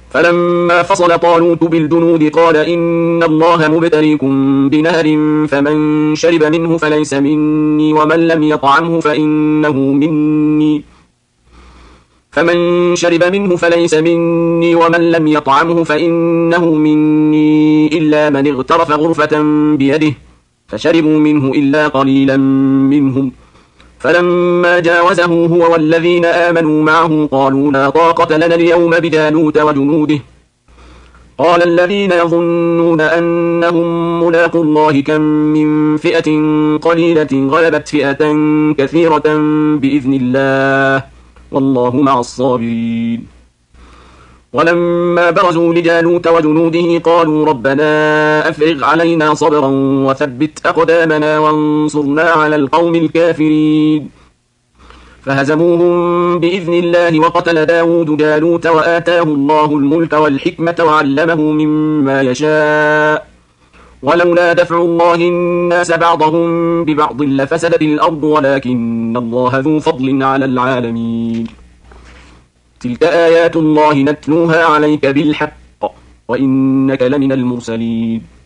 فلما فصل طالوت بالجنود قال إن الله مبتليكم بنهر فمن شرب منه فليس مني ومن لم يطعمه فإنه مني ومن لم يطعمه فإنه مني إلا من اغترف غرفة بيده فشربوا منه إلا قليلا منهم. فلما جاوزه هو والذين آمنوا معه قالوا لا طاقة لنا اليوم بجالوت وجنوده. قال الذين يظنون أنهم ملاقو الله كم من فئة قليلة غلبت فئة كثيرة بإذن الله والله مع الصابرين. ولما برزوا لجالوت وجنوده قالوا ربنا أفرغ علينا صبرا وثبت أقدامنا وانصرنا على القوم الكافرين. فهزموهم بإذن الله وقتل داود جالوت وآتاه الله الملك والحكمة وعلمه مما يشاء ولولا دفع الله الناس بعضهم ببعض لفسدت الأرض ولكن الله ذو فضل على العالمين. تلك آيات الله نتلوها عليك بالحق وإنك لمن المرسلين.